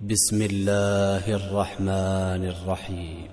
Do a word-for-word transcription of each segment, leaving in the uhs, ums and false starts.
بسم الله الرحمن الرحيم.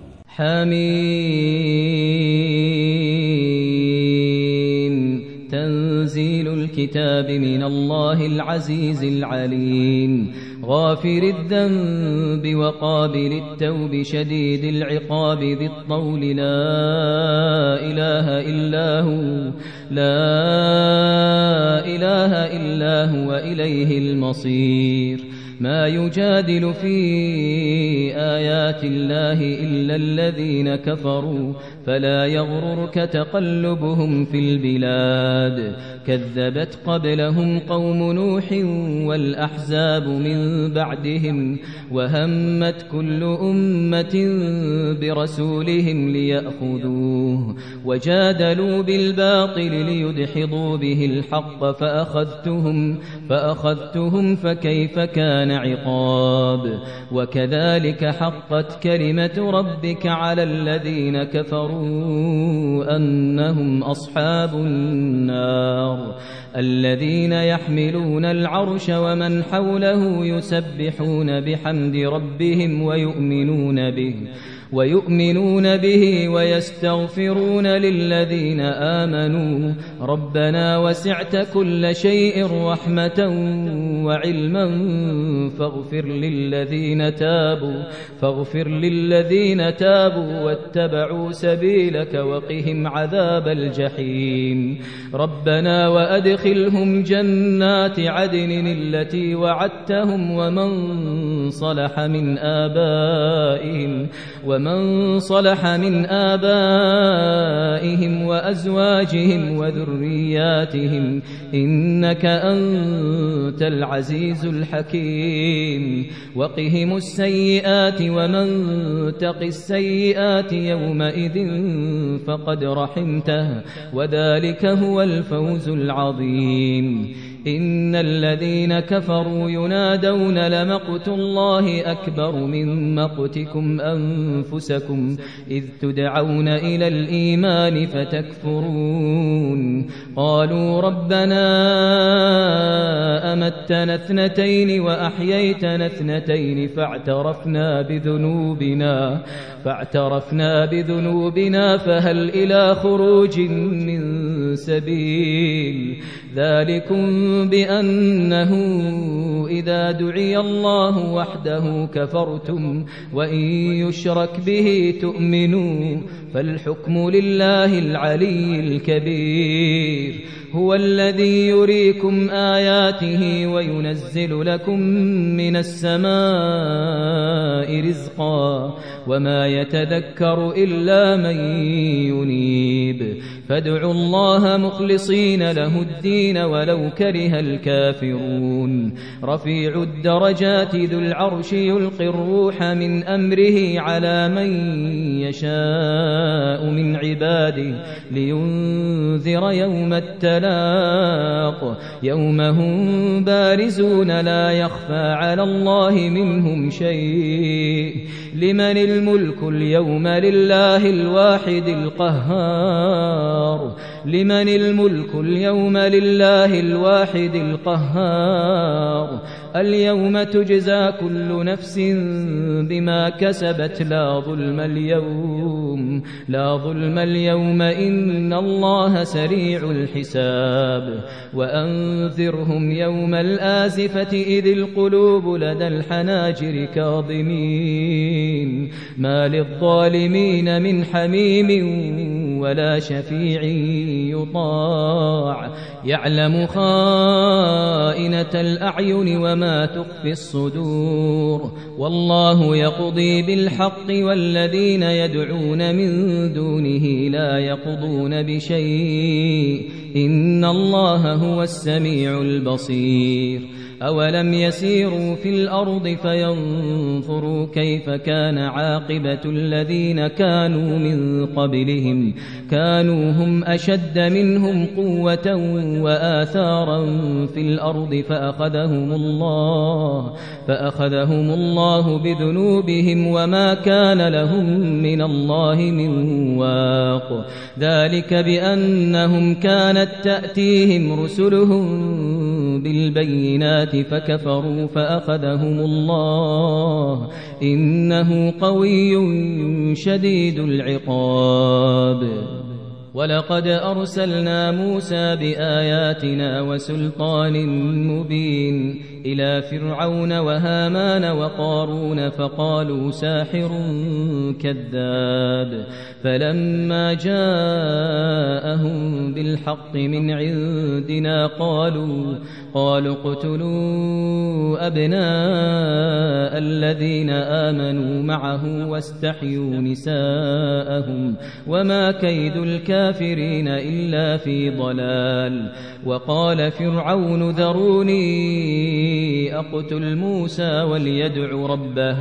حميم. تنزيل الكتاب من الله العزيز العليم، غافر الذنب وقابل التوب شديد العقاب ذي الطول، لا إله إلا هو لا إله إلا هو إليه المصير. ما يجادل في آيات الله إلا الذين كفروا، فلا يغررك تقلبهم في البلاد. كذبت قبلهم قوم نوح والأحزاب من بعدهم، وهمت كل أمة برسولهم ليأخذوه، وجادلوا بالباطل ليدحضوا به الحق، فأخذتهم فأخذتهم فكيف كان عقاب. وكذلك حقت كلمة ربك على الذين كفروا أنهم أصحاب النار، الذين يحملون العرش ومن حوله يسبحون بحمد ربهم ويؤمنون به ويؤمنون به ويستغفرون للذين آمنوا ربنا وسعت كل شيء رحمة وعلما فاغفر للذين تابوا فاغفر للذين تابوا واتبعوا سبيلك وقهم عذاب الجحيم. ربنا وأدخلهم جنات عدن التي وعدتهم ومن صلح من آبائهم ومن صلح من آبائهم وأزواجهم وذرياتهم إنك أنت العزيز الحكيم. وقهم السيئات ومن تق السيئات يومئذ فقد رحمته وذلك هو الفوز العظيم. إن الذين كفروا ينادون لمقت الله أكبر من مقتكم أنفسكم إذ تدعون إلى الإيمان فتكفرون. قالوا ربنا أمتنا اثنتين وأحييتنا اثنتين فاعترفنا بذنوبنا فاعترفنا بذنوبنا فهل إلى خروج من سبيل. ذلكم بأنه إذا دعي الله وحده كفرتم وإن يشرك به تؤمنوا فالحكم لله العلي الكبير. هو الذي يريكم آياته وينزل لكم من السماء رزقا وما يتذكر إلا من ينيب. فادعوا الله مخلصين له الدين ولو كره الكافرون. رفيع الدرجات ذو العرش يلقي الروح من أمره على من يشاء من عباده لينذر يوم التلاق يوم هم بارزون لا يخفى على الله منهم شيء. لمن الملك اليوم لله الواحد القهار لمن الملك اليوم لله الواحد القهار. اليوم تجزى كل نفس بما كسبت لا ظلم اليوم لا ظلم اليوم إن الله سريع الحساب. وأنذرهم يوم الآزفة إذ القلوب لدى الحناجر كاظمين ما للظالمين من حميم ولا شفيع يطاع. يعلم خائنة الأعين وما تخفي الصدور. والله يقضي بالحق والذين يدعون من دونه لا يقضون بشيء إن الله هو السميع البصير. أولم يسيروا في الأرض فينظروا كيف كان عاقبة الذين كانوا من قبلهم كانوا هم أشد منهم قوة وآثارا في الأرض فأخذهم الله فأخذهم الله بذنوبهم وما كان لهم من الله من واق. ذلك بأنهم كانت تأتيهم رسلهم بالبينات فكفروا فأخذهم الله إنه قوي شديد العقاب. ولقد أرسلنا موسى بآياتنا وسلطان مبين إلى فرعون وهامان وقارون فقالوا ساحر كذاب. فلما جاءهم بالحق من عندنا قالوا قالوا اقتلوا أبناء الذين آمنوا معه واستحيوا نساءهم وما كيد الكافرين إلا في ضلال. وقال فرعون ذروني أقتل موسى وليدع ربه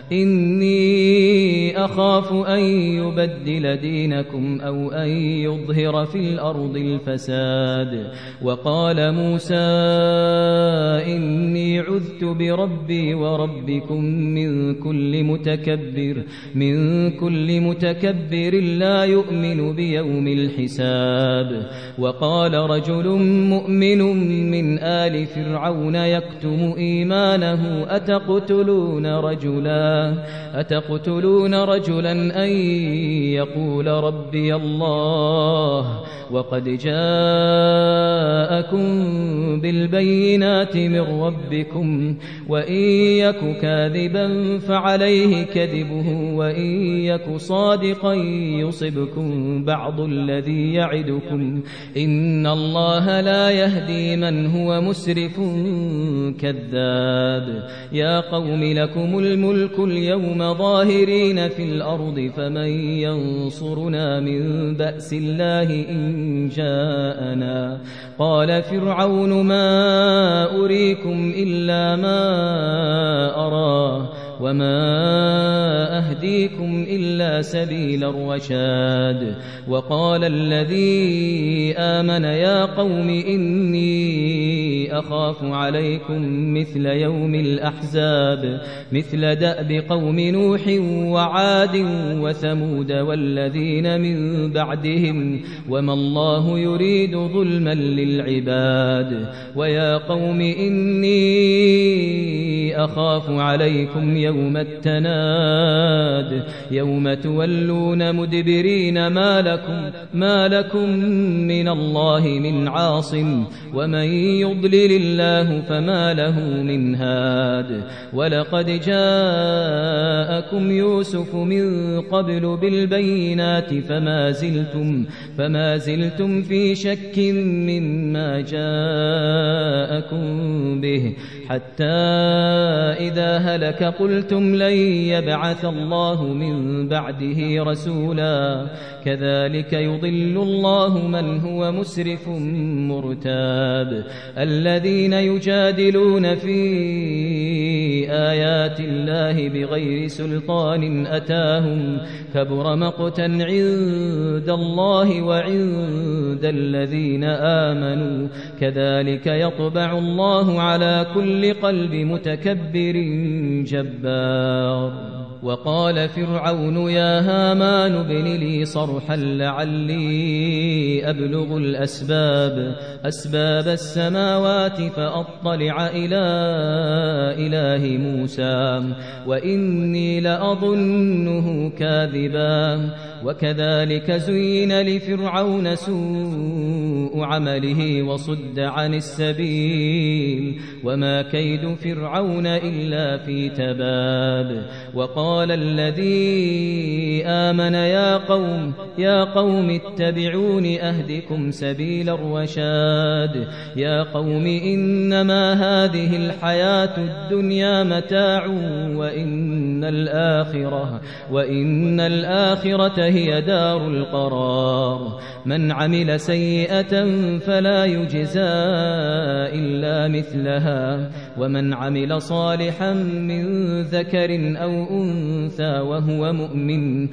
إني أخاف أن يبدل دينكم أو أن يظهر في الأرض الفساد. وقال موسى إني عذت بربي وربكم من كل متكبر من كل متكبر لا يؤمن بيوم الحساب. وقال رجل مؤمن من آل فرعون يكتم إيمانه أتقتلون رجلا أتقتلون رجلا أن يقول ربي الله وقد جاءكم بالبينات من ربكم وإن يك كاذبا فعليه كذبه وإن يك صادقا يصبكم بعض الذي يعدكم إن الله لا يهدي من هو مسرف كذاب. يا قوم لكم الملك اليوم ظاهرين في الأرض فمن ينصرنا من بأس الله إن جاءنا. قال فرعون ما أريكم إلا ما أرى وما أهديكم إلا سبيل الرشاد. وقال الذي آمن يا قوم إني أخاف عليكم مثل يوم الأحزاب مثل دأب قوم نوح وعاد وثمود والذين من بعدهم وما الله يريد ظلما للعباد. ويا قوم إني أخاف عليكم يوم التناد يوم تولون مدبرين ما لكم, ما لكم من الله من عاصم ومن يضلل الله فما له من هاد. ولقد جاءكم يوسف من قبل بالبينات فما زلتم, فما زلتم في شك مما جاءكم به حتى إذا هلك قلتم لن يبعث الله من بعده رسولا كذلك يضل الله من هو مسرف مرتاب. الذين يجادلون في آيات الله بغير سلطان أتاهم كبر مقتا عند الله وعند الذين آمنوا كذلك يطبع الله على كل قلب متكبر جبار. وقال فرعون يا هامان ابن لي صرحا لعلي أبلغ الأسباب أسباب السماوات فأطلع إلى إله موسى وإني لأظنه كاذبا. وكذلك زين لفرعون سوء عمله وصد عن السبيل وما كيد فرعون إلا في تباب. وقال الذي آمن يا قوم يا قوم اتبعون أهدكم سبيل الرشاد. يا قوم إنما هذه الحياة الدنيا متاع وإن الآخرة وإن الآخرة هي دار القرار. من عمل سيئة فلا يجزى إلا مثلها ومن عمل صالحا من ذكر أو أنثى وهو مؤمن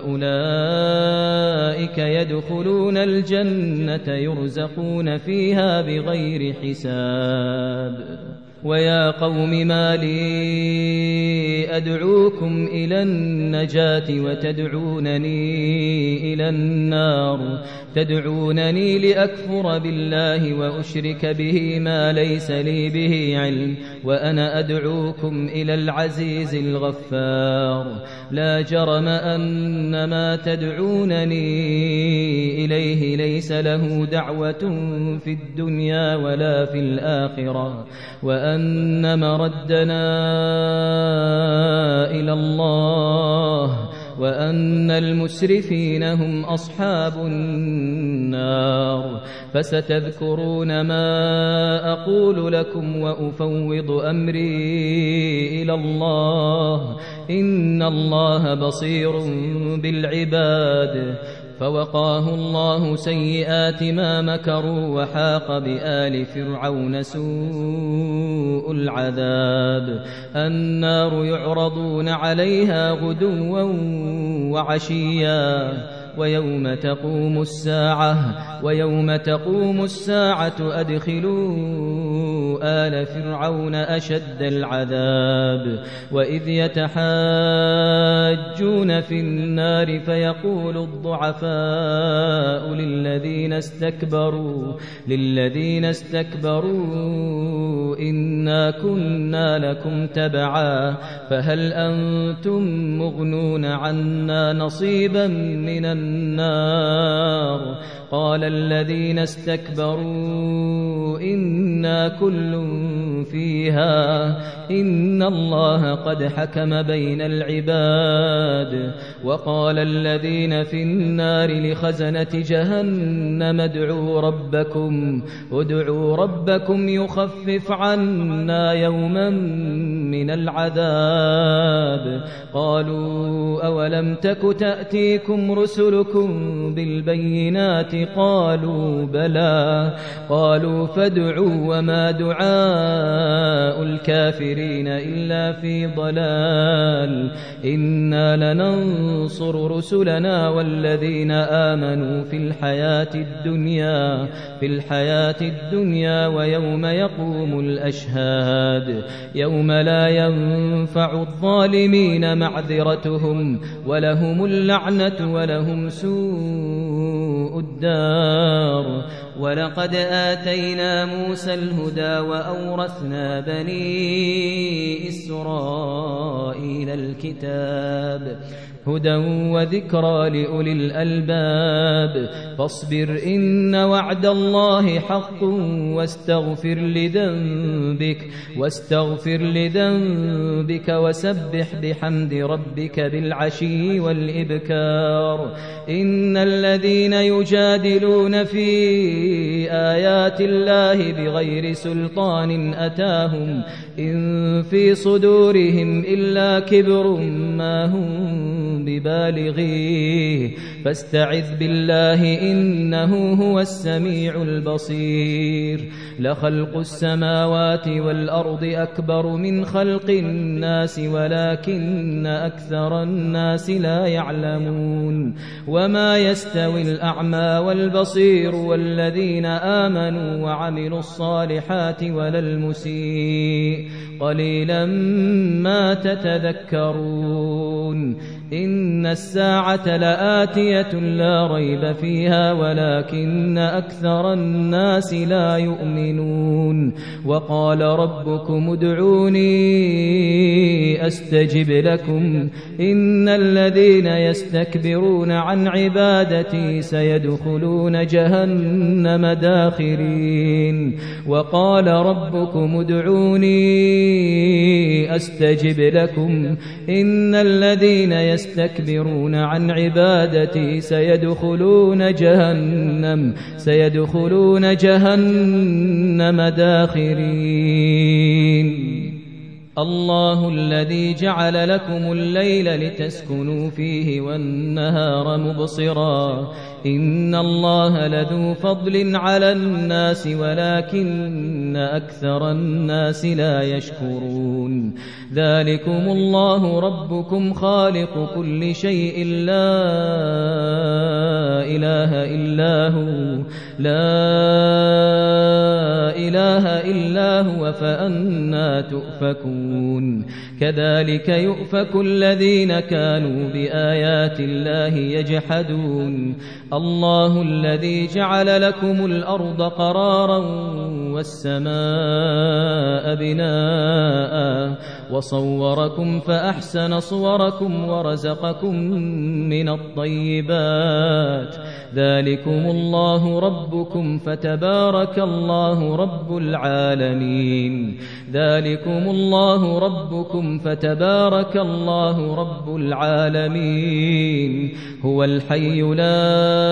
فأولئك يدخلون الجنة يرزقون فيها بغير حساب. ويا قوم ما لي أدعوكم إلى النجاة وتدعونني إلى النار تدعونني لأكفر بالله وأشرك به ما ليس لي به علم وأنا أدعوكم إلى العزيز الغفار لا جرم أن ما تدعونني إليه ليس له دعوة في الدنيا ولا في الآخرة وأن مردنا إلى الله وأن المسرفين هم أصحاب النار فستذكرون ما أقول لكم وأفوض أمري إلى الله إن الله بصير بالعباد فوقاه الله سيئات ما مكروا وحاق بآل فرعون سوء العذاب النار يعرضون عليها غدوا وعشيا ويوم تقوم الساعة ويوم تقوم الساعة أدخلوا آل فرعون أشد العذاب وإذ يتحاجون في النار فيقول الضعفاء للذين استكبروا للذين استكبروا إنا كنا لكم تبعا فهل أنتم مغنون عنا نصيبا من النار قال الذين استكبروا إنا كل فيها إن الله قد حكم بين العباد وقال الذين في النار لخزنة جهنم ادعوا ربكم ادعوا ربكم يخفف عنا يوما من العذاب قالوا أولم تك تأتيكم رسلكم بالبينات قالوا بلى قالوا فادعوا وما دعاء الكافرين إلا في ضلال إنا لننصر رسلنا والذين آمنوا في الحياة الدنيا في الحياة الدنيا ويوم يقوم الأشهاد يوم لا ينفع الظالمين معذرتهم ولهم اللعنة ولهم سوء الدار ولقد آتينا موسى الهدى وأورثنا بني إسرائيل الكتاب هدى وذكرى لأولي الألباب فاصبر إن وعد الله حق واستغفر لذنبك واستغفر لذنبك وسبح بحمد ربك بالعشي والإبكار إن الذين يجادلون في آيات الله بغير سلطان أتاهم إن في صدورهم إلا كبر ما هم ببالغيه فاستعذ بالله إنه هو السميع البصير لخلق السماوات والأرض أكبر من خلق الناس ولكن أكثر الناس لا يعلمون وما يستوي الأعمى والبصير والذين آمنوا وعملوا الصالحات ولا المسيء قليلا ما تتذكرون إن الساعة لآتية لا ريب فيها ولكن أكثر الناس لا يؤمنون وقال ربكم ادعوني أستجب لكم إن الذين يستكبرون عن عبادتي سيدخلون جهنم داخرين وقال ربكم ادعوني أستجب لكم إن الذين يستكبرون عن عبادتي سيدخلون جهنم سيدخلون جهنم داخرين الله الذي جعل لكم الليل لتسكنوا فيه والنهار مبصرا إن الله لذو فضل على الناس ولكن أكثر الناس لا يشكرون ذلكم الله ربكم خالق كل شيء لا إله إلا هو لا إله إلا هو فأنى تؤفكون كذلك يؤفك الذين كانوا بآيات الله يجحدون الله الذي جعل لكم الأرض قرارا والسماء بناء وصوركم فأحسن صوركم ورزقكم من الطيبات ذلكم الله ربكم فتبارك الله رب العالمين ذلكم الله ربكم فتبارك الله رب العالمين هو الحي لا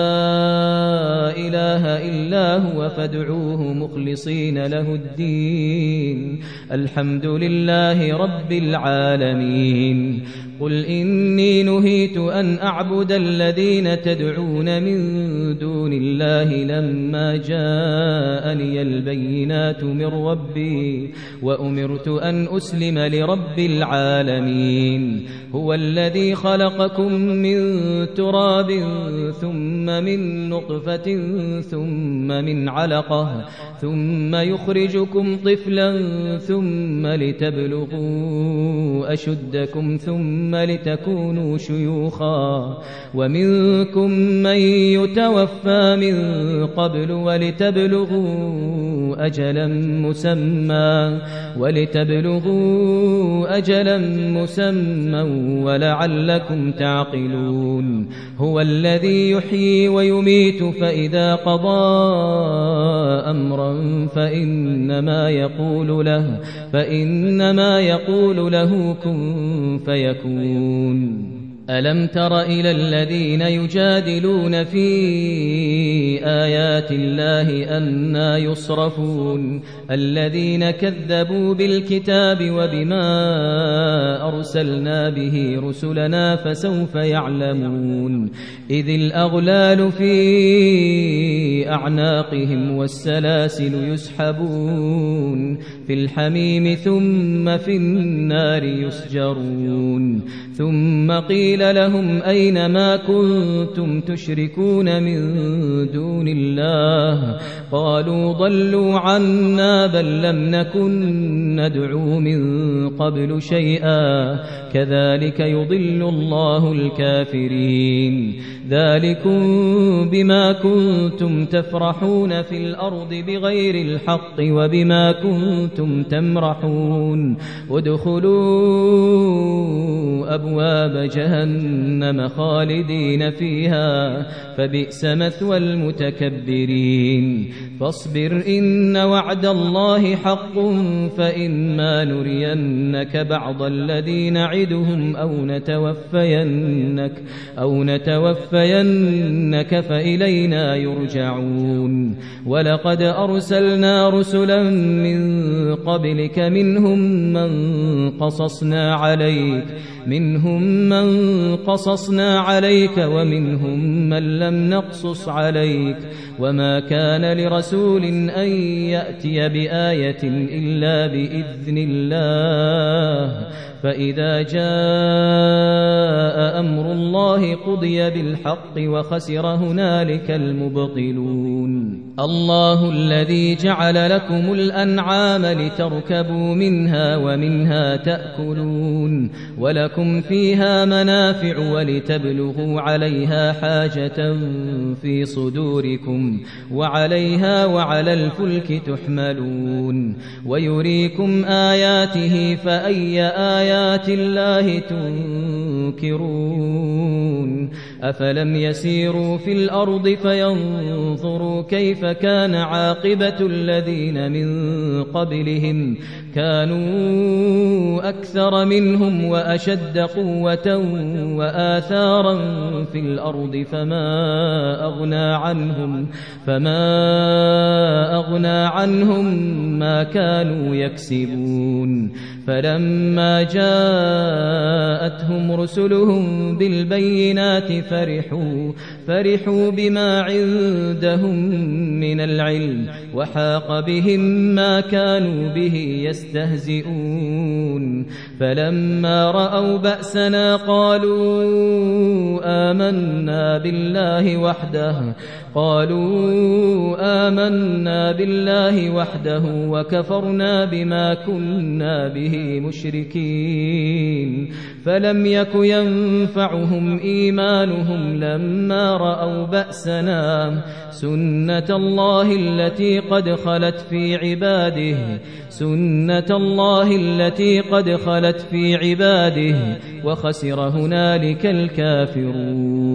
إله إلا هو فادعوه مخلصين له الدين الحمد لله رب العالمين قل إني نهيت أن أعبد الذين تدعون من دون الله لما جاءني البينات من ربي وأمرت أن أسلم لرب العالمين هو الذي خلقكم من تراب ثم من نطفة ثم من علقة ثم يخرجكم طفلا ثم لتبلغوا أشدكم ثم لتكونوا شيوخا ومنكم من يتوفى من قبل ولتبلغوا أجلا مسمى ولتبلغوا أجلا مسمى ولعلكم تعقلون هو الذي يحيي ويميت فإذا قضى أمرا فإنما يقول له فإنما يقول له كن فيكون ألم تر إلى الذين يجادلون في آيات الله أنى يصرفون الذين كذبوا بالكتاب وبما أرسلنا به رسلنا فسوف يعلمون إذ الأغلال في أعناقهم والسلاسل يسحبون في الحميم ثم في النار يسجرون ثم قيل لهم أين ما كنتم تشركون من دون الله قالوا ضلوا عنا بل لم نكن ندعو من قبل شيئا كذلك يضل الله الكافرين ذلكم بما كنتم تفرحون في الأرض بغير الحق وبما كنتم تمرحون ادخلوا أبواب جهنم خالدين فيها فبئس مثوى المتكبرين فاصبر إن وعد الله حق فإما نرينك بعض الذي نعدهم أو نتوفينك أو نتوفينك فإلينا يرجعون ولقد أرسلنا رسلا من قبلك منهم من قصصنا عليك منهم من قصصنا عليك ومنهم من لم نقصص عليك وما كان لرسول أن يأتي بآية إلا بإذن الله فإذا جاء أمر الله قضي بالحق وخسر هنالك المبطلون الله الذي جعل لكم الأنعام لتركبوا منها ومنها تأكلون ولكم فيها منافع ولتبلغوا عليها حاجة في صدوركم وعليها وعلى الفلك تحملون ويريكم آياته فأي آيات الله تنكرون أفلم يسيروا في الأرض فينظروا كيف كان عاقبة الذين من قبلهم كانوا أكثر منهم وأشد قوة وآثارا في الأرض فما أغنى عنهم فما أغنى عنهم ما كانوا يكسبون فلما جاءتهم رسلهم بالبينات فرحوا فرحوا بما عندهم من العلم وحاق بهم ما كانوا به يستهزئون فلما رأوا بأسنا قالوا آمنا بالله وحده قالوا آمنا بالله وحده وكفرنا بما كنا به مشركين فلم يك ينفعهم إيمانهم لما رأوا بأسنا سنة الله التي قد خلت في عباده سنة الله التي قد خلت في عباده وخسر هنالك الكافرون